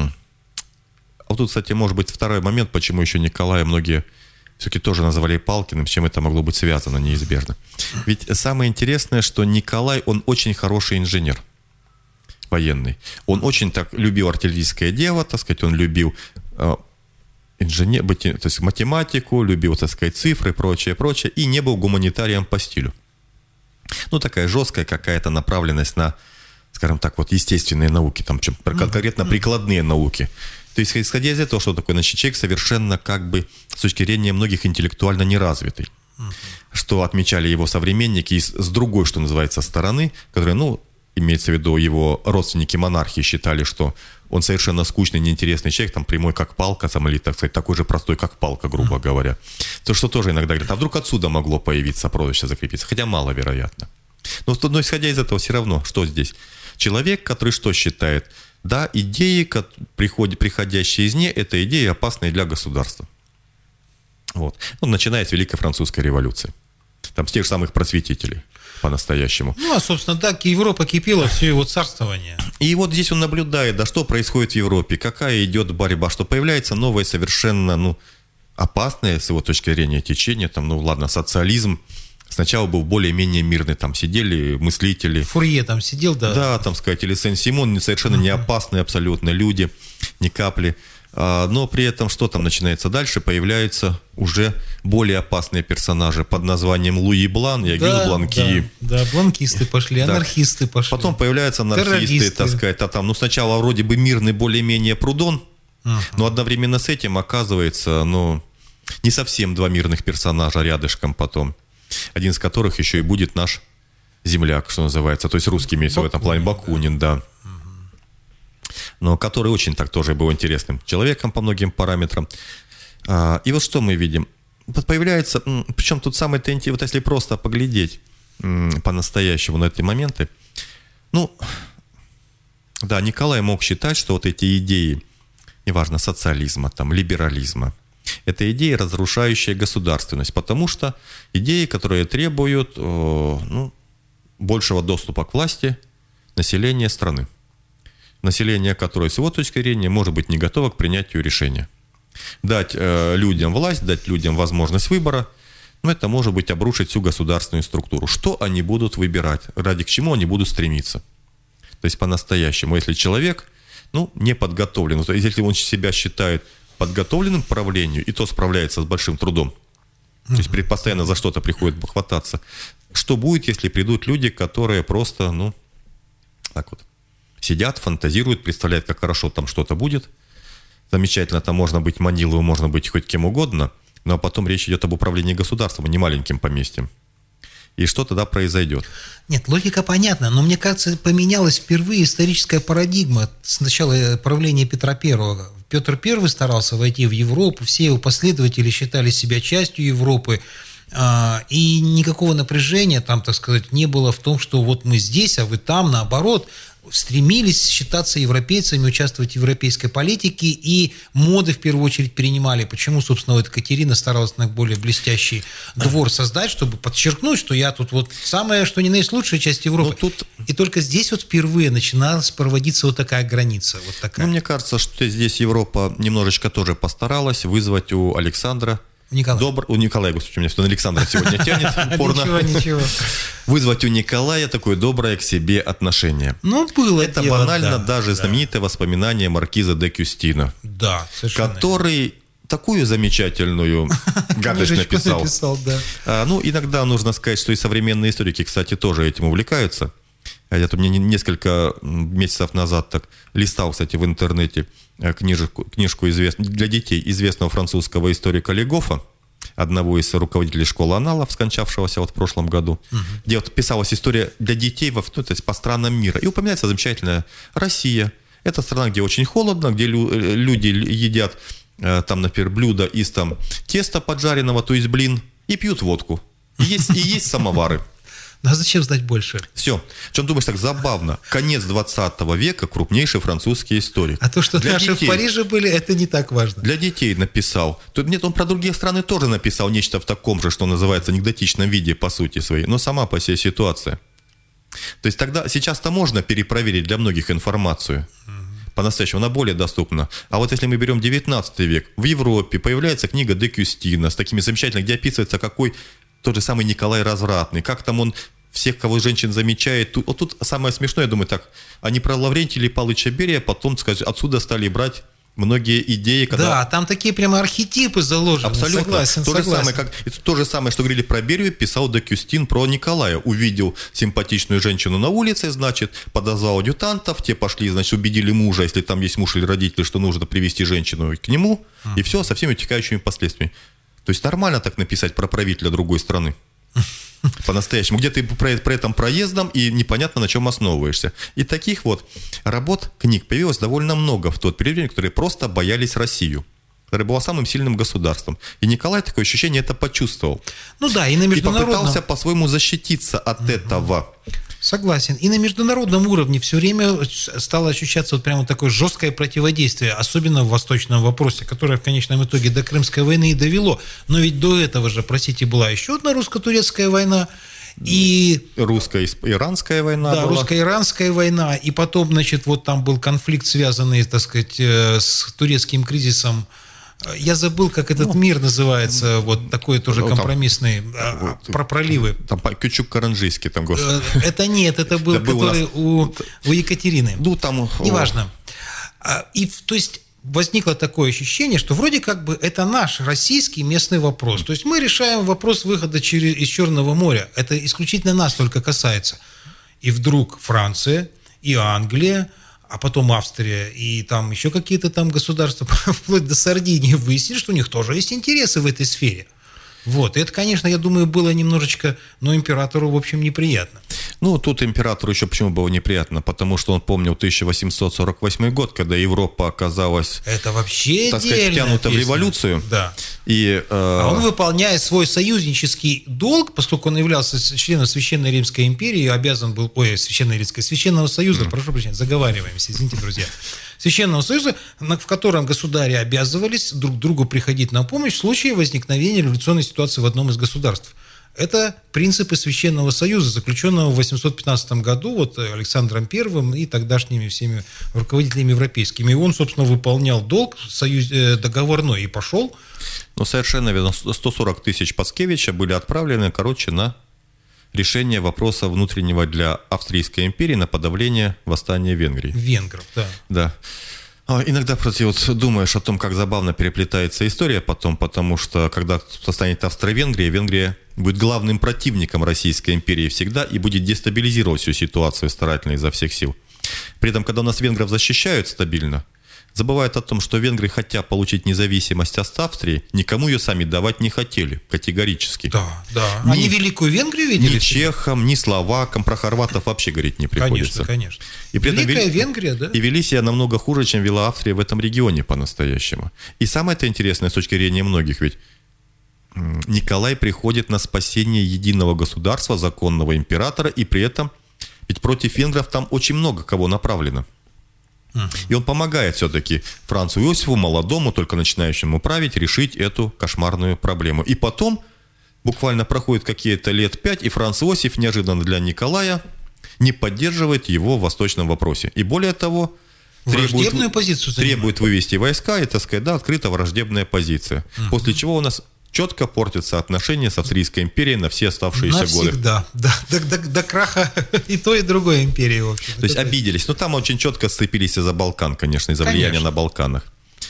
вот тут, кстати, может быть второй момент, почему еще Николая многие все-таки тоже называли Палкиным, с чем это могло быть связано неизбежно. Ведь самое интересное, что Николай, он очень хороший инженер военный. Он очень так любил артиллерийское дело, так сказать, он любил то есть математику, любил, так сказать, цифры, прочее, и не был гуманитарием по стилю. Такая жесткая какая-то направленность на, скажем так, вот естественные науки, там, конкретно прикладные науки. То есть, исходя из этого, что такое, значит, человек совершенно как бы с точки зрения многих интеллектуально неразвитый. Что отмечали его современники с другой, что называется, стороны, которые, имеется в виду его родственники-монархи, считали, что он совершенно скучный, неинтересный человек, там прямой как палка, или, так сказать, такой же простой, как палка, грубо говоря. То, что тоже иногда говорят, а вдруг отсюда могло появиться прозвище, закрепиться, хотя маловероятно. Но исходя из этого, все равно, что здесь? Человек, который что считает? Да, идеи, приходящие из нее, это идеи, опасные для государства. Вот. Начиная с Великой Французской революции. Там с тех же самых просветителей по-настоящему. Ну, а, собственно, так Европа кипела, все его царствование. И вот здесь он наблюдает, да, что происходит в Европе, какая идет борьба, что появляется новое совершенно, опасное, с его точки зрения, течение, там, социализм. Сначала был более-менее мирный, там сидели мыслители. Фурье там сидел, да. Да, там, сказать, или Сен-Симон, совершенно не опасные абсолютно люди, ни капли. Но при этом, что там начинается дальше, появляются уже более опасные персонажи под названием Луи Блан и Агюст Бланки. Да, бланкисты пошли, анархисты пошли. Потом появляются анархисты, так сказать, сначала вроде бы мирный более-менее Прудон, но одновременно с этим оказывается, не совсем два мирных персонажа рядышком потом. Один из которых еще и будет наш земляк, что называется, то есть русский имеется в этом плане, Бакунин, да. Но который очень так тоже был интересным человеком по многим параметрам. И вот что мы видим? Появляется, причем тут самое-то интересное, вот если просто поглядеть по-настоящему на эти моменты, Николай мог считать, что вот эти идеи, неважно, социализма, там, либерализма, это идеи, разрушающие государственность, потому что идеи, которые требуют большего доступа к власти населения страны. Население, которое, с его точки зрения, может быть не готово к принятию решения. Дать людям власть, дать людям возможность выбора, это может быть обрушить всю государственную структуру. Что они будут выбирать, ради к чему они будут стремиться. То есть по-настоящему, если человек не подготовлен, то есть если он себя считает подготовленным к правлению, и то справляется с большим трудом, то есть постоянно за что-то приходит хвататься, что будет, если придут люди, которые просто, сидят, фантазируют, представляют, как хорошо там что-то будет, замечательно, там можно быть Маниловым, можно быть хоть кем угодно, но потом речь идет об управлении государством, а не маленьким поместьем. И что тогда произойдет? Нет, логика понятна, но мне кажется, поменялась впервые историческая парадигма с начала правления Петра Первого. Петр I старался войти в Европу, все его последователи считали себя частью Европы, и никакого напряжения там, так сказать, не было в том, что вот мы здесь, а вы там, наоборот, стремились считаться европейцами, участвовать в европейской политике, и моды в первую очередь перенимали. Почему, собственно, вот Екатерина старалась на более блестящий двор создать, чтобы подчеркнуть, что я тут вот самая, что ни на есть, лучшая часть Европы. И только здесь вот впервые начиналась проводиться вот такая граница. Вот такая. Мне кажется, что здесь Европа немножечко тоже постаралась вызвать у Александра у Николая, господи, у меня все на Александра сегодня тянет упорно. Ничего. Вызвать у Николая такое доброе к себе отношение. Было это дело, банально даже знаменитое воспоминание маркиза де Кюстина. Да, совершенно. Который такую замечательную гадость написал. Иногда нужно сказать, что и современные историки, кстати, тоже этим увлекаются. Я тут мне несколько месяцев назад так листал, кстати, в интернете книжку для детей известного французского историка Легофа, одного из руководителей школы аналов, скончавшегося в прошлом году, где вот писалась история для детей то есть по странам мира. И упоминается замечательная Россия. Это страна, где очень холодно, где люди едят, там, например, блюда из теста поджаренного, то есть блин, и пьют водку. И есть самовары. А зачем знать больше? Все. Что думаешь, так забавно? Конец 20 века, крупнейший французский историк. А то, что наши в Париже были, это не так важно. Для детей написал. Нет, он про другие страны тоже написал нечто в таком же, что называется, анекдотичном виде, по сути своей. Но сама по себе ситуация. То есть сейчас-то можно перепроверить для многих информацию. По-настоящему, она более доступна. А вот если мы берем 19 век, в Европе появляется книга де Кюстина с такими замечательными, где описывается, какой тот же самый Николай Развратный, как там он всех, кого женщин замечает. Тут самое смешное, я думаю, они про Лаврентия или Павловича Берия потом, скажем, отсюда стали брать многие идеи. Да, там такие прямо архетипы заложены. Абсолютно. То же самое, что говорили про Берию, писал де Кюстин про Николая. Увидел симпатичную женщину на улице, подозвал адъютантов, те пошли, убедили мужа, если там есть муж или родители, что нужно привести женщину к нему, и все, со всеми утекающими последствиями. То есть нормально так написать про правителя другой страны. По-настоящему. Где ты про этом проездом и непонятно, на чем основываешься. И таких книг появилось довольно много в тот период, которые просто боялись Россию, которая была самым сильным государством. И Николай такое ощущение это почувствовал. И на международном... И попытался по-своему защититься от этого. Согласен. И на международном уровне все время стало ощущаться вот прямо такое жесткое противодействие, особенно в восточном вопросе, которое в конечном итоге до Крымской войны и довело. Но ведь до этого же, простите, была еще одна русско-турецкая война, и русско-иранская война была. Русско-иранская война, и потом, значит, вот там был конфликт, связанный, так сказать, с турецким кризисом. Я забыл, как этот мир называется, вот такой тоже компромиссный, про проливы. Там Кючук-Каранжийский, там, господи. Это нет, это был, который у Екатерины. Ну, там... Неважно. И, то есть, возникло такое ощущение, что вроде как бы это наш российский местный вопрос. То есть, мы решаем вопрос выхода из Черного моря. Это исключительно нас только касается. И вдруг Франция и Англия, а потом Австрия и там еще какие-то там государства, вплоть до Сардинии, выяснили, что у них тоже есть интересы в этой сфере. Вот. И это, конечно, я думаю, было немножечко, но императору, в общем, неприятно. Ну, тут императору еще почему было неприятно? Потому что он помнил 1848 год, когда Европа оказалась, это вообще, так сказать, втянута в революцию. Да. И, а он, выполняя свой союзнический долг, поскольку он являлся членом Священной Римской империи, обязан был, Священного Союза, прошу прощения, заговариваемся, извините, друзья. Священного Союза, в котором государи обязывались друг другу приходить на помощь в случае возникновения революционной ситуации в одном из государств. Это принципы Священного Союза, заключенного в 815 году вот Александром I и тогдашними всеми руководителями европейскими. И он, собственно, выполнял долг договорной и пошел. Ну, совершенно верно. 140 тысяч Паскевича были отправлены, на решение вопроса внутреннего для Австрийской империи на подавление восстания Венгрии. Венгров, да. Да. Иногда, кстати, вот думаешь о том, как забавно переплетается история потом, потому что, когда станет Австро-Венгрия, Венгрия будет главным противником Российской империи всегда и будет дестабилизировать всю ситуацию старательно изо всех сил. При этом, когда у нас венгров защищают стабильно, забывают о том, что венгры, хотя получить независимость от Австрии, никому ее сами давать не хотели, категорически. Да, да. Они Великую Венгрию видели? Ни чехам, ни словакам, про хорватов вообще говорить не приходится. Конечно. И при этом Великая Венгрия, да? И вели себя намного хуже, чем вела Австрия в этом регионе по-настоящему. И самое это интересное с точки зрения многих, ведь Николай приходит на спасение единого государства, законного императора, и при этом ведь против венгров там очень много кого направлено. И он помогает все-таки Францу Иосифу, молодому, только начинающему править, решить эту кошмарную проблему. И потом, буквально проходит какие-то лет 5, и Франц Иосиф неожиданно для Николая не поддерживает его в восточном вопросе. И более того, требует вывести войска, и, так сказать, да, открыта враждебная позиция. После чего у нас четко портятся отношения с Австрийской империей на все оставшиеся годы. Навсегда, да, до краха и той, и другой империи, в общем. То есть обиделись. Но там очень четко сцепились из-за Балкан, конечно, из-за влияния на Балканах.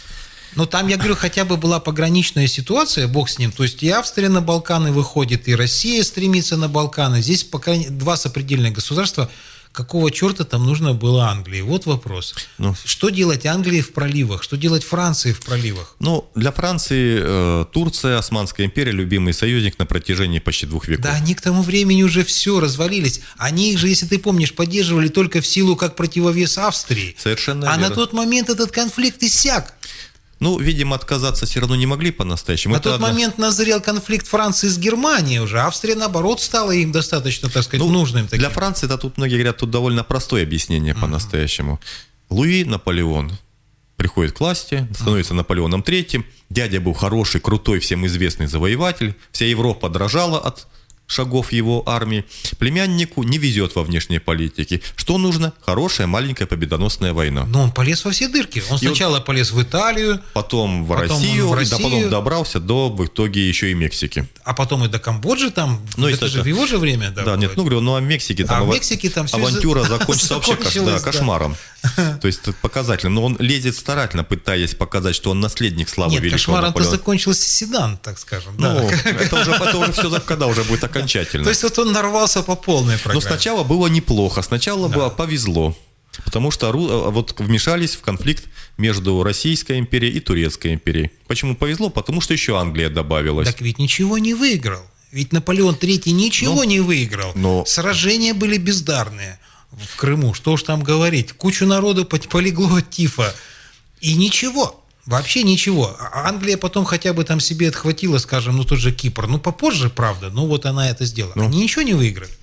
Но там, я говорю, хотя бы была пограничная ситуация, бог с ним. То есть и Австрия на Балканы выходит, и Россия стремится на Балканы. Здесь пока два сопредельных государства. Какого черта там нужно было Англии? Вот вопрос. Что делать Англии в проливах? Что делать Франции в проливах? Для Франции Турция, Османская империя, любимый союзник на протяжении почти 2 веков. Да, они к тому времени уже все развалились. Они их же, если ты помнишь, поддерживали только в силу как противовес Австрии. Совершенно верно. На тот момент этот конфликт иссяк. Видимо, отказаться все равно не могли по-настоящему. На тот момент назрел конфликт Франции с Германией уже. Австрия, наоборот, стала им достаточно, так сказать, нужным таким. Для Франции, тут многие говорят, тут довольно простое объяснение по-настоящему. Луи Наполеон приходит к власти, становится Наполеоном III. Дядя был хороший, крутой, всем известный завоеватель. Вся Европа дрожала от шагов его армии. Племяннику не везет во внешней политике. Что нужно? Хорошая, маленькая победоносная война. Но он полез во все дырки. Он сначала полез в Италию, потом в Россию, потом добрался в итоге еще и Мексики. А потом и до Камбоджи там. Это же в его же время. Да, нет, в Мексике там авантюра закончится вообще кошмаром. То есть показательно. Но он лезет старательно, пытаясь показать, что он наследник славы великого Наполеона. Нет, кошмаром-то закончился седан, так скажем. Это уже все, когда уже будет окончательно. То есть он нарвался по полной программе. Но сначала было неплохо, повезло. Потому что вмешались в конфликт между Российской империей и Турецкой империей. Почему повезло? Потому что еще Англия добавилась. Так ведь ничего не выиграл. Ведь Наполеон III ничего не выиграл. Сражения были бездарные в Крыму. Что уж там говорить. Кучу народу полегло от тифа. И ничего. Вообще ничего. Англия потом хотя бы там себе отхватила, скажем, тот же Кипр. Попозже, правда, она это сделала. Они ничего не выиграли.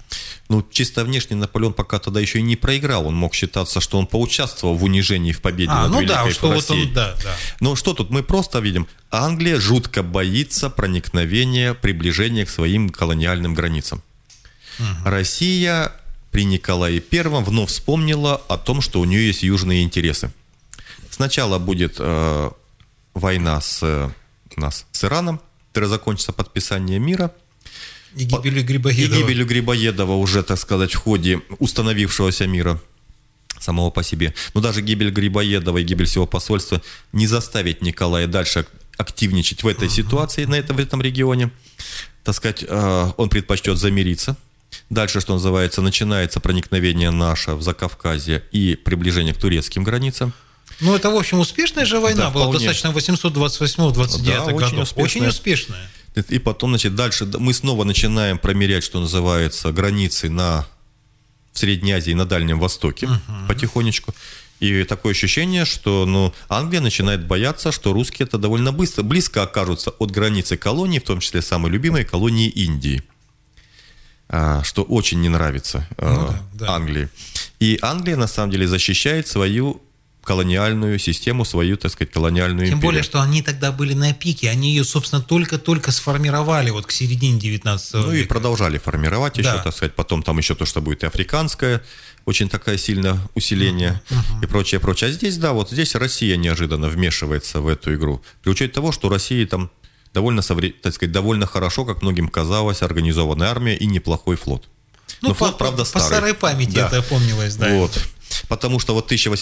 Ну, чисто внешне Наполеон пока тогда еще и не проиграл. Он мог считаться, что он поучаствовал в унижении, в победе над Великой Россией. Но что тут мы просто видим? Англия жутко боится проникновения, приближения к своим колониальным границам. Россия при Николае I вновь вспомнила о том, что у нее есть южные интересы. Сначала будет война с Ираном, которая закончится подписанием мира. И гибелью Грибоедова. И гибелью Грибоедова уже, так сказать, в ходе установившегося мира самого по себе. Но даже гибель Грибоедова и гибель всего посольства не заставит Николая дальше активничать в этой ситуации, в этом регионе. Так сказать, он предпочтет замириться. Дальше, что называется, начинается проникновение наше в Закавказье и приближение к турецким границам. Ну, это, в общем, успешная же война была, достаточно 828-29 годов. Очень успешная. И потом, значит, дальше мы снова начинаем промерять, что называется, границы в Средней Азии и на Дальнем Востоке потихонечку. И такое ощущение, что Англия начинает бояться, что русские это довольно близко окажутся от границы колонии, в том числе самой любимой колонии Индии, что очень не нравится Англии. И Англия, на самом деле, защищает свою колониальную систему, свою, так сказать, колониальную империю. Тем более, что они тогда были на пике, они ее, собственно, только-только сформировали к середине 19 века. И продолжали формировать еще, так сказать, потом там еще то, что будет и африканское, очень такое сильное усиление и прочее. А здесь, здесь Россия неожиданно вмешивается в эту игру. При учете того, что Россия там довольно, так сказать, довольно хорошо, как многим казалось, организованная армия и неплохой флот. Но флот, правда, старый. По старой памяти это помнилось, да. Вот. Потому что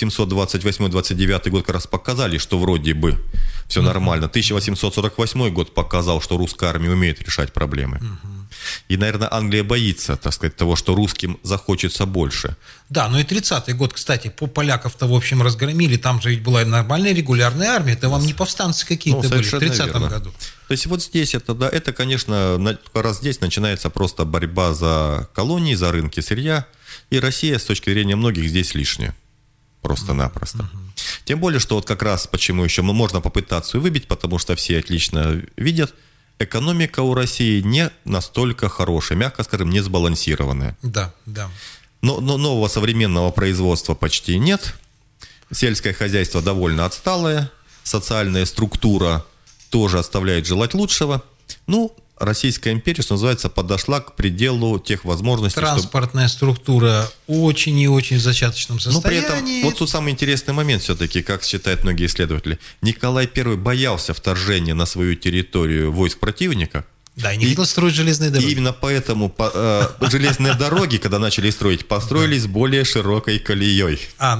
1828-29 год как раз показали, что вроде бы все нормально. 1848 год показал, что русская армия умеет решать проблемы. И, наверное, Англия боится, так сказать, того, что русским захочется больше. Да, и 30-й год, кстати, поляков-то, в общем, разгромили. Там же ведь была нормальная регулярная армия. Это вам не повстанцы какие-то были в 30-м году. То есть вот здесь это, конечно, раз здесь начинается просто борьба за колонии, за рынки сырья. И Россия, с точки зрения многих, здесь лишняя. Просто-напросто. Тем более, что как раз почему еще можно попытаться выбить, потому что все отлично видят, экономика у России не настолько хорошая, мягко скажем, не сбалансированная. Да. Но нового современного производства почти нет. Сельское хозяйство довольно отсталое. Социальная структура тоже оставляет желать лучшего. Российская империя, что называется, подошла к пределу тех возможностей. Транспортная структура очень и очень в зачаточном состоянии. Но при этом, тут самый интересный момент все-таки, как считают многие исследователи. Николай I боялся вторжения на свою территорию войск противника. Да, и не хотел строить железные дороги. И именно поэтому железные дороги, когда начали строить, построились более широкой колеей.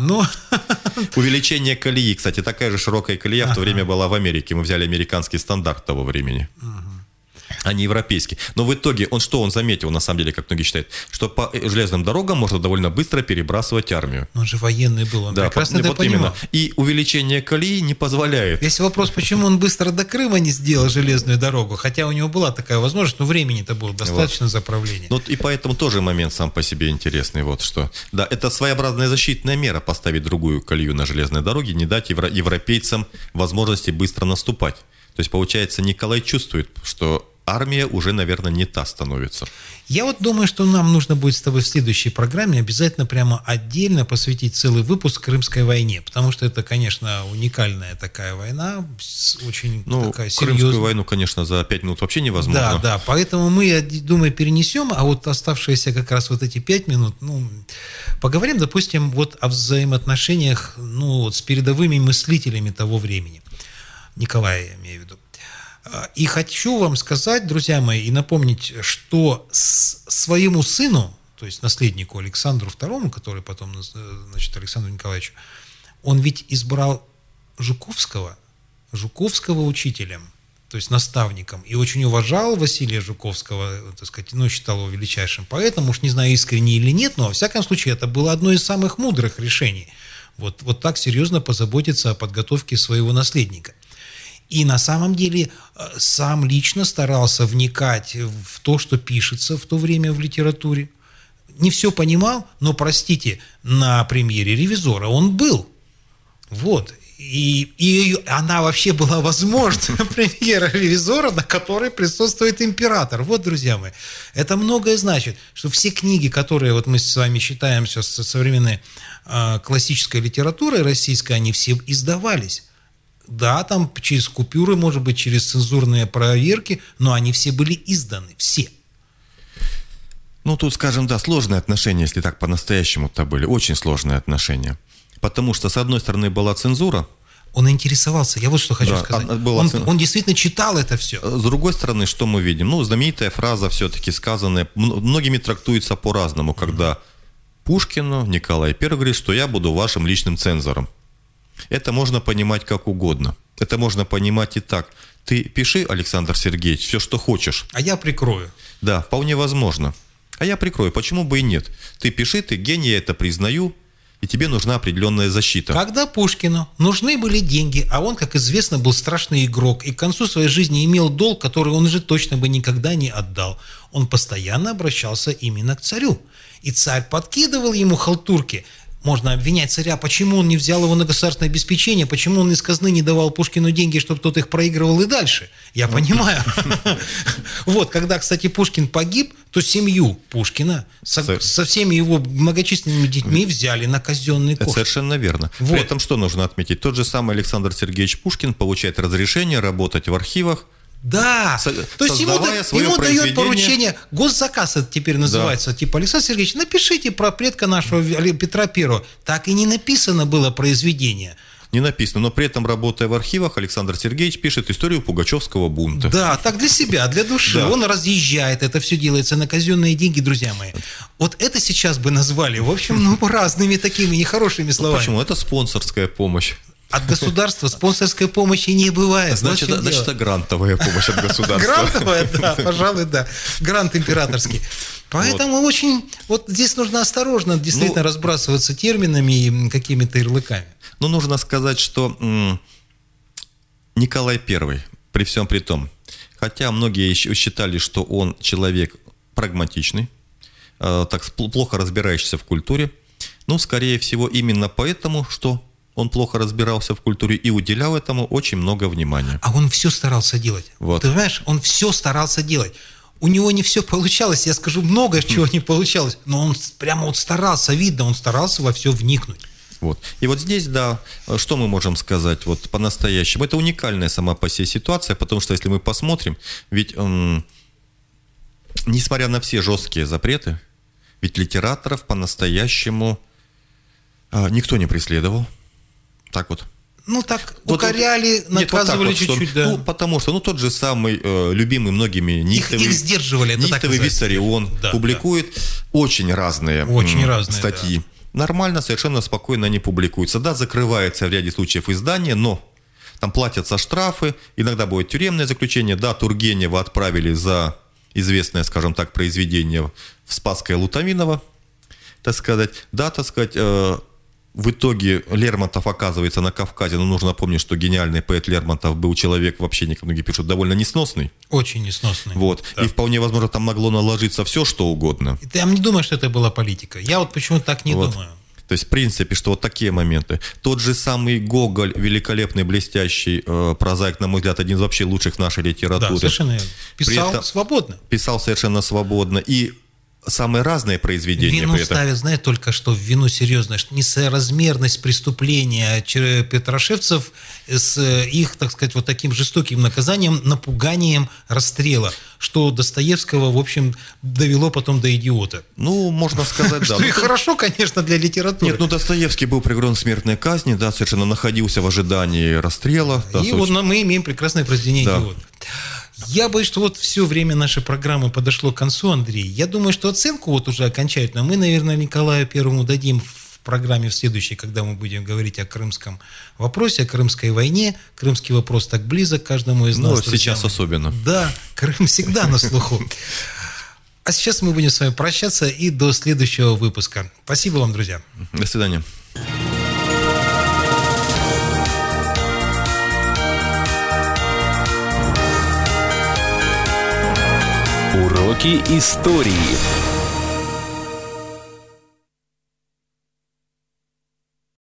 Увеличение колеи, кстати, такая же широкая колея в то время была в Америке. Мы взяли американский стандарт того времени. А не европейский. Но в итоге он заметил, на самом деле, как многие считают, что по железным дорогам можно довольно быстро перебрасывать армию. Он же военный был, он прекрасно это понимал. Именно. И увеличение колеи не позволяет. Есть вопрос, почему он быстро до Крыма не сделал железную дорогу, хотя у него была такая возможность, но времени-то было достаточно заправления. И поэтому тоже момент сам по себе интересный. Это своеобразная защитная мера, поставить другую колею на железной дороге, не дать европейцам возможности быстро наступать. То есть, получается, Николай чувствует, что армия уже, наверное, не та становится. Я думаю, что нам нужно будет с тобой в следующей программе обязательно прямо отдельно посвятить целый выпуск Крымской войне, потому что это, конечно, уникальная такая война, очень такая серьезная. Крымскую войну, конечно, за 5 минут вообще невозможно. Да, поэтому мы, я думаю, перенесем, а оставшиеся как раз эти 5 минут, поговорим, допустим, о взаимоотношениях, с передовыми мыслителями того времени. Николая, я имею в виду. И хочу вам сказать, друзья мои, и напомнить, что своему сыну, то есть наследнику Александру II, который потом, Александру Николаевичу, он ведь избрал Жуковского учителем, то есть наставником, и очень уважал Василия Жуковского, так сказать, считал его величайшим поэтом, уж не знаю, искренне или нет, но, во всяком случае, это было одно из самых мудрых решений. Вот так серьезно позаботиться о подготовке своего наследника. И на самом деле сам лично старался вникать в то, что пишется в то время в литературе. Не все понимал, но, простите, на премьере «Ревизора» он был. И она вообще была возможна, премьера ревизора, на которой присутствует император. Вот, друзья мои, это многое значит, что все книги, которые вот мы с вами считаем сейчас со современной классической литературой российской, они все издавались. Да, там через купюры, может быть, через цензурные проверки, но они все были изданы, все. Ну, тут, скажем, да, сложные отношения, если так по-настоящему-то были, очень сложные отношения. Потому что, с одной стороны, была цензура. Он интересовался, я вот что хочу сказать. Он действительно читал это все. С другой стороны, что мы видим? Ну, знаменитая фраза все-таки сказанная, многими трактуется по-разному, когда Пушкину Николай I говорит, что я буду вашим личным цензором. Это можно понимать как угодно. Это можно понимать и так. Ты пиши, Александр Сергеевич, все, что хочешь. А я прикрою. Да, вполне возможно. А я прикрою, почему бы и нет? Ты пиши, ты гений, я это признаю. И тебе нужна определенная защита. Когда Пушкину нужны были деньги, а он, как известно, был страшный игрок и к концу своей жизни имел долг, который он же точно бы никогда не отдал, он постоянно обращался именно к царю. И царь подкидывал ему халтурки. Можно обвинять царя, почему он не взял его на государственное обеспечение, почему он из казны не давал Пушкину деньги, чтобы тот их проигрывал и дальше. Я понимаю. Вот, когда, кстати, Пушкин погиб, то семью Пушкина со всеми его многочисленными детьми взяли на казенный кошт. Совершенно верно. При этом что нужно отметить? Тот же самый Александр Сергеевич Пушкин получает разрешение работать в архивах. Да, то есть ему дает поручение, госзаказ это теперь называется, да. Типа, Александр Сергеевич, напишите про предка нашего Петра Первого. Так и не написано было произведение. Не написано, но при этом, работая в архивах, Александр Сергеевич пишет историю Пугачевского бунта. Да, так для себя, для души. Да. Он разъезжает, это все делается на казенные деньги, друзья мои. Вот это сейчас бы назвали, в общем, разными такими нехорошими словами. Почему? Это спонсорская помощь. От государства спонсорской помощи не бывает. Значит, это грантовая помощь от государства. Грантовая, да, пожалуй, да. Грант императорский. Поэтому очень... Вот здесь нужно осторожно действительно разбрасываться терминами и какими-то ярлыками. Ну, нужно сказать, что Николай I, при всем при том, хотя многие считали, что он человек прагматичный, так плохо разбирающийся в культуре, ну, скорее всего, именно поэтому, что он плохо разбирался в культуре и уделял этому очень много внимания. А он все старался делать. Вот. Ты знаешь, он все старался делать. У него не все получалось, я скажу, много чего не получалось, но он прямо вот старался, видно, он старался во все вникнуть. Вот. И вот здесь, да, что мы можем сказать вот по-настоящему? Это уникальная сама по себе ситуация, потому что если мы посмотрим, ведь несмотря на все жесткие запреты, ведь литераторов по-настоящему никто не преследовал. Так вот. Ну, так укоряли, наказывали вот чуть-чуть, да. Ну, потому что, тот же самый любимый многими их сдерживали, Нихтовый Виссарион публикует очень разные статьи. Да. Нормально, совершенно спокойно они публикуются. Да, закрывается в ряде случаев издание, но там платятся штрафы, иногда будет тюремное заключение. Да, Тургенева отправили за известное, скажем так, произведение в Спасское Лутовиново, так сказать. Да, так сказать, в итоге Лермонтов оказывается на Кавказе, но нужно помнить, что гениальный поэт Лермонтов был человек, вообще, многие пишут, довольно несносный. Очень несносный. Вот. Да. И вполне возможно, там могло наложиться все, что угодно. И ты не думаешь, что это была политика? Я вот почему-то так не думаю. То есть, в принципе, что вот такие моменты. Тот же самый Гоголь, великолепный, блестящий прозаик, на мой взгляд, один из вообще лучших в нашей литературе. Да, совершенно верно. Писал свободно. Писал совершенно свободно. И самые разные произведения. Вину ставят, знаешь, только что в вину серьезно, что несоразмерность преступления петрошевцев с их, так сказать, вот таким жестоким наказанием, напуганием расстрела, что Достоевского, в общем, довело потом до идиота. Ну, можно сказать, да. Что и хорошо, конечно, для литературы. Нет, Достоевский был приговорен к смертной казни, да, совершенно находился в ожидании расстрела. И вот мы имеем прекрасное произведение «Идиот». Я боюсь, что вот все время нашей программы подошло к концу, Андрей. Я думаю, что оценку вот уже окончательно мы, наверное, Николаю Первому дадим в программе в следующей, когда мы будем говорить о крымском вопросе, о Крымской войне. Крымский вопрос так близок каждому из нас. Ну, сейчас особенно. Да, Крым всегда на слуху. А сейчас мы будем с вами прощаться и до следующего выпуска. Спасибо вам, друзья. До свидания. Уроки истории.